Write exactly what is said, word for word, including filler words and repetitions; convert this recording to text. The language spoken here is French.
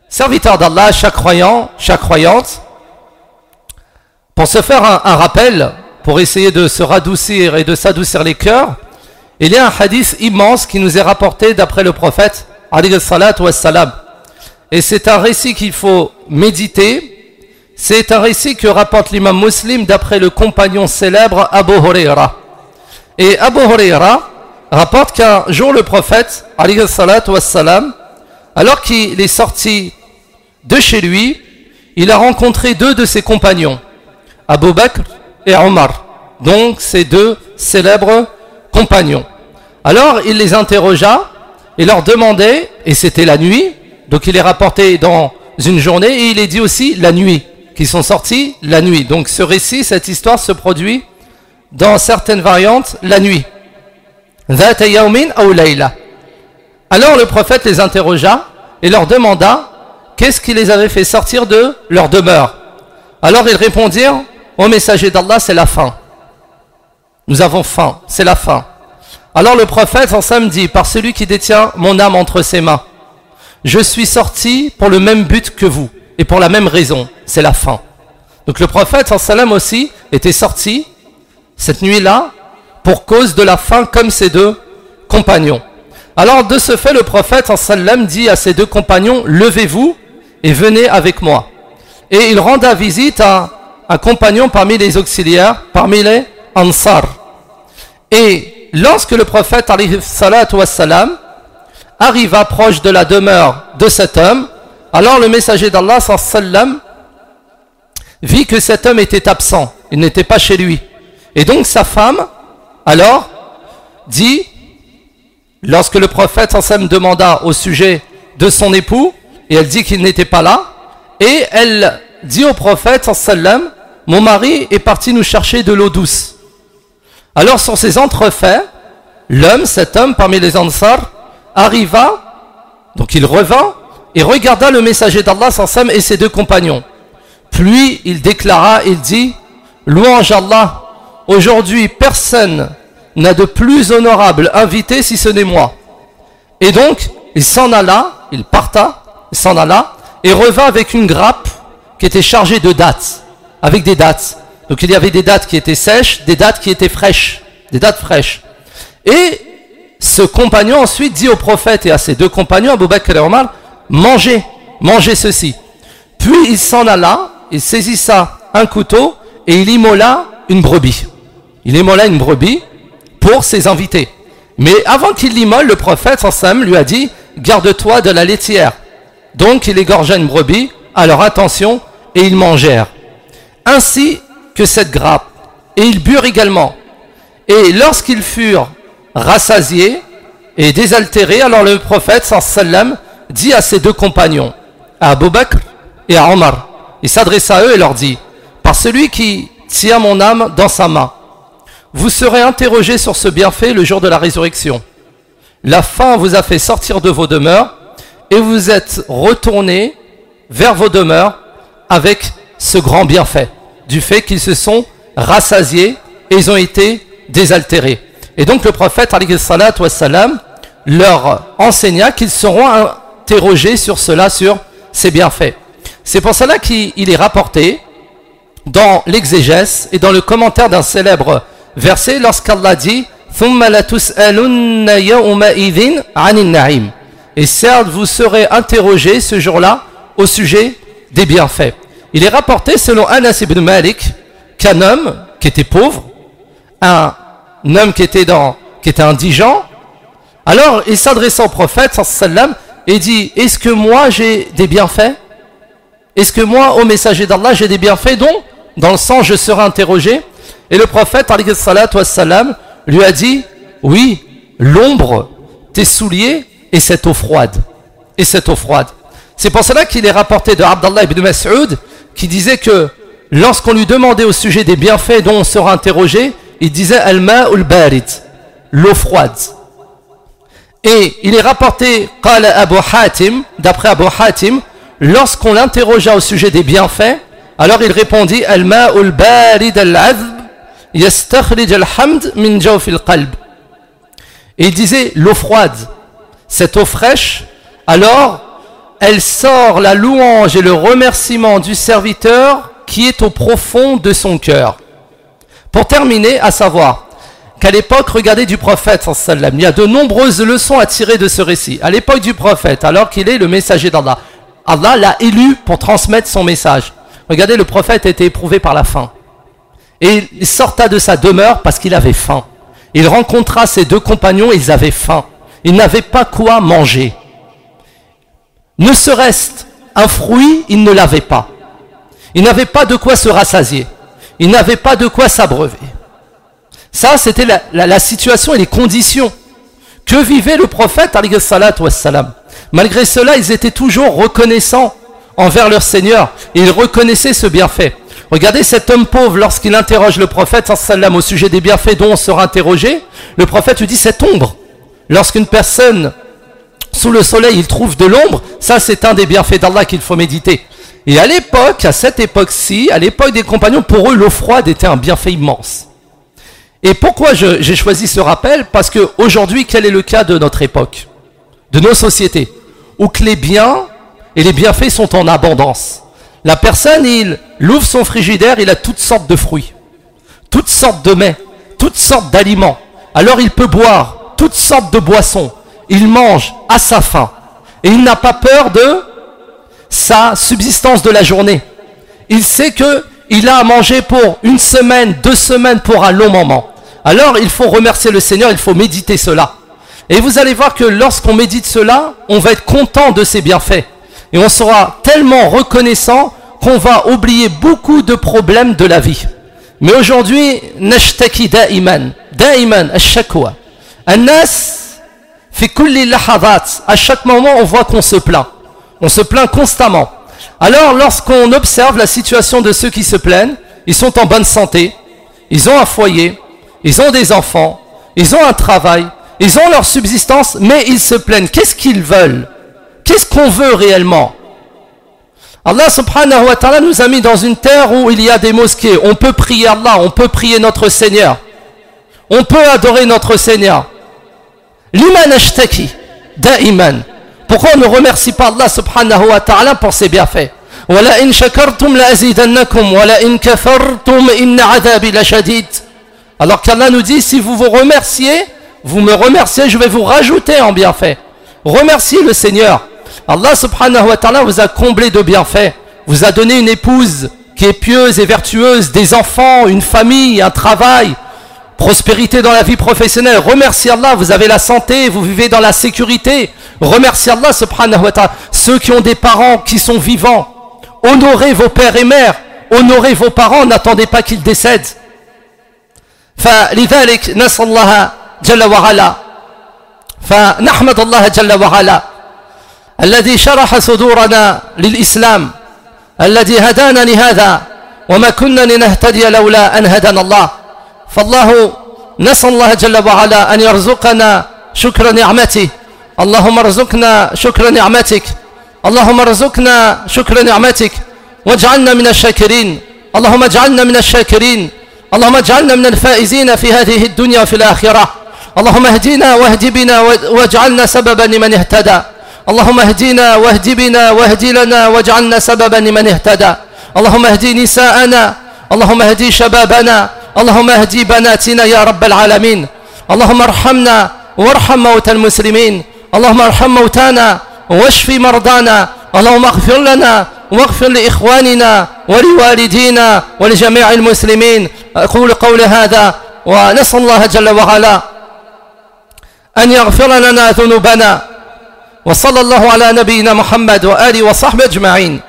Serviteur d'Allah, chaque croyant, chaque croyante, pour se faire un, un rappel, pour essayer de se radoucir et de s'adoucir les cœurs, il y a un hadith immense qui nous est rapporté d'après le prophète, alayhi salatu wassalam. Et c'est un récit qu'il faut méditer. C'est un récit que rapporte l'imam Muslim d'après le compagnon célèbre Abu Huraira. Et Abu Huraira rapporte qu'un jour le prophète, alayhi salatu wassalam, alors qu'il est sorti de chez lui, il a rencontré deux de ses compagnons, Abu Bakr et Omar, donc ces deux célèbres compagnons. Alors il les interrogea et leur demandait, et c'était la nuit, donc il est rapporté dans une journée, et il est dit aussi la nuit, qu'ils sont sortis la nuit. Donc ce récit, cette histoire se produit dans certaines variantes la nuit. Alors le prophète les interrogea et leur demanda qu'est-ce qui les avait fait sortir de leur demeure. Alors ils répondirent, ô messager d'Allah, c'est la faim. Nous avons faim, c'est la faim. Alors le prophète en samedi, par celui qui détient mon âme entre ses mains, je suis sorti pour le même but que vous, et pour la même raison, c'est la faim. Donc le prophète en salam aussi était sorti cette nuit-là pour cause de la faim comme ses deux compagnons. Alors de ce fait, le prophète en salam dit à ses deux compagnons, levez-vous et venez avec moi. Et il renda visite à un compagnon parmi les auxiliaires, parmi les Ansar. Et lorsque le prophète alayhi salatu wassalam arriva proche de la demeure de cet homme, alors le messager d'Allah sallam vit que cet homme était absent, il n'était pas chez lui. Et donc sa femme, alors, dit, lorsque le prophète sallam demanda au sujet de son époux, et elle dit qu'il n'était pas là, et elle dit au prophète sallam, mon mari est parti nous chercher de l'eau douce. Alors sur ces entrefaits, l'homme, cet homme parmi les Ansar, arriva, donc il revint, et regarda le messager d'Allah sallam et ses deux compagnons. Puis il déclara, il dit, louange Allah, aujourd'hui personne n'a de plus honorable invité si ce n'est moi. Et donc il s'en alla, il parta, il s'en alla, et revint avec une grappe qui était chargée de dattes, avec des dattes. Donc il y avait des dattes qui étaient sèches, des dattes qui étaient fraîches, des dattes fraîches. Et ce compagnon ensuite dit au prophète et à ses deux compagnons, Abu Bakr et Omar, mangez, mangez ceci. Puis il s'en alla, il saisissa un couteau et il immola une brebis. Il immola une brebis pour ses invités. Mais avant qu'il l'immole, le prophète sallam lui a dit, garde-toi de la laitière. Donc il égorgea une brebis à leur attention et ils mangèrent. Ainsi que cette grappe. Et ils burent également. Et lorsqu'ils furent rassasiés et désaltérés, alors le prophète sallam dit à ses deux compagnons, à Abu Bakr et à Omar, il s'adressa à eux et leur dit, par celui qui tient mon âme dans sa main, vous serez interrogés sur ce bienfait le jour de la résurrection. La faim vous a fait sortir de vos demeures et vous êtes retournés vers vos demeures avec ce grand bienfait du fait qu'ils se sont rassasiés et ils ont été désaltérés. Et donc le prophète alayhi salatu wassalam leur enseigna qu'ils seront interrogés sur cela, sur ces bienfaits. C'est pour cela qu'il est rapporté dans l'exégèse et dans le commentaire d'un célèbre verset lorsqu'Allah dit ثُمَّ لَتُسْأَلُنَّ يَوْمَئِذٍ عَنِ النَّعِيمِ. Et certes vous serez interrogés ce jour-là au sujet des bienfaits. Il est rapporté selon Anas ibn Malik qu'un homme qui était pauvre, un homme qui était, dans, qui était indigent, alors il s'adressa au prophète sallam et dit, est-ce que moi j'ai des bienfaits? Est-ce que moi, au messager d'Allah, j'ai des bienfaits dont, dans le sens, je serai interrogé? Et le prophète alayhi salatu wassalam lui a dit, oui, l'ombre, tes souliers et cette eau froide. Et cette eau froide. C'est pour cela qu'il est rapporté de Abdallah ibn Mas'ud qui disait que lorsqu'on lui demandait au sujet des bienfaits dont on sera interrogé, il disait al-ma'ul barid, l'eau froide. Et il est rapporté qala Abu Hatim, d'après Abu Hatim, lorsqu'on l'interrogea au sujet des bienfaits, alors il répondit al-ma'ul barid al-'adhb yastakhrij al-hamd min jawf al-qalb. Et il disait l'eau froide, cette eau fraîche, alors elle sort la louange et le remerciement du serviteur qui est au profond de son cœur. Pour terminer, à savoir qu'à l'époque, regardez, du prophète, sallam, il y a de nombreuses leçons à tirer de ce récit. À l'époque du prophète, alors qu'il est le messager d'Allah, Allah l'a élu pour transmettre son message. Regardez, le prophète était éprouvé par la faim. Et il sorta de sa demeure parce qu'il avait faim. Il rencontra ses deux compagnons et ils avaient faim. Ils n'avaient pas quoi manger. Ne serait-ce un fruit, ils ne l'avaient pas. Ils n'avaient pas de quoi se rassasier. Ils n'avaient pas de quoi s'abreuver. Ça, c'était la, la, la situation et les conditions que vivait le prophète, alayhi salatu wassalam. Malgré cela, ils étaient toujours reconnaissants envers leur Seigneur. Et ils reconnaissaient ce bienfait. Regardez cet homme pauvre, lorsqu'il interroge le prophète sallam au sujet des bienfaits dont on sera interrogé, le prophète lui dit cette ombre. Lorsqu'une personne, sous le soleil, il trouve de l'ombre, ça c'est un des bienfaits d'Allah qu'il faut méditer. Et à l'époque, à cette époque-ci, à l'époque des compagnons, pour eux, l'eau froide était un bienfait immense. Et pourquoi je, j'ai choisi ce rappel? Parce qu'aujourd'hui, quel est le cas de notre époque, de nos sociétés, où que les biens et les bienfaits sont en abondance. La personne, il ouvre son frigidaire, il a toutes sortes de fruits, toutes sortes de mets, toutes sortes d'aliments. Alors il peut boire toutes sortes de boissons. Il mange à sa faim. Et il n'a pas peur de sa subsistance de la journée. Il sait qu'il a à manger pour une semaine, deux semaines, pour un long moment. Alors il faut remercier le Seigneur, il faut méditer cela. Et vous allez voir que lorsqu'on médite cela, on va être content de ses bienfaits. Et on sera tellement reconnaissant qu'on va oublier beaucoup de problèmes de la vie. Mais aujourd'hui, nashtaki da'iman, da'iman, ash-shakwa. An-nas fi kulli lahadat. À chaque moment, on voit qu'on se plaint. On se plaint constamment. Alors, lorsqu'on observe la situation de ceux qui se plaignent, ils sont en bonne santé, ils ont un foyer, ils ont des enfants, ils ont un travail, ils ont leur subsistance, mais ils se plaignent. Qu'est-ce qu'ils veulent? Qu'est-ce qu'on veut réellement? Allah subhanahu wa ta'ala nous a mis dans une terre où il y a des mosquées. On peut prier Allah, on peut prier notre Seigneur. On peut adorer notre Seigneur. Liman ashtaki, da'iman. Pourquoi on ne remercie pas Allah subhanahu wa ta'ala pour ses bienfaits? Wala in shakartum la azidannakum, wala in kafartum inna adabi la shadid. Alors qu'Allah nous dit, si vous vous remerciez, vous me remerciez, je vais vous rajouter en bienfaits. Remerciez le Seigneur. Allah subhanahu wa ta'ala vous a comblé de bienfaits, vous a donné une épouse qui est pieuse et vertueuse, des enfants, une famille, un travail, prospérité dans la vie professionnelle. Remerciez Allah, vous avez la santé, vous vivez dans la sécurité. Remerciez Allah subhanahu wa ta'ala. Ceux qui ont des parents qui sont vivants, honorez vos pères et mères, honorez vos parents, n'attendez pas qu'ils décèdent. فلذلك نسأل الله جل وعلا فنحمد الله جل وعلا الذي شرح صدورنا للإسلام الذي هدانا لهذا وما كنا لنهتدي لولا أن هدانا الله فالله نسأل الله جل وعلا أن يرزقنا شكر نعمته اللهم ارزقنا شكر نعمتك اللهم ارزقنا شكر نعمتك واجعلنا من الشاكرين اللهم اجعلنا من الشاكرين اللهم اجعلنا من الفائزين في هذه الدنيا وفي الآخرة اللهم اهدنا واهد بنا واجعلنا سببا لمن اهتدى اللهم اهدنا واهد بنا واهد لنا واجعلنا سببا لمن اهتدى اللهم اهدي نساءنا اللهم اهدي شبابنا اللهم اهدي بناتنا يا رب العالمين اللهم ارحمنا وارحم موتى المسلمين اللهم ارحم موتانا واشف مرضانا اللهم اغفر لنا واغفر لإخواننا ولوالدينا ولجميع المسلمين أقول قول هذا ونسأل الله جل وعلا أن يغفر لنا ذنوبنا وصلى الله على نبينا محمد وآله وصحبه أجمعين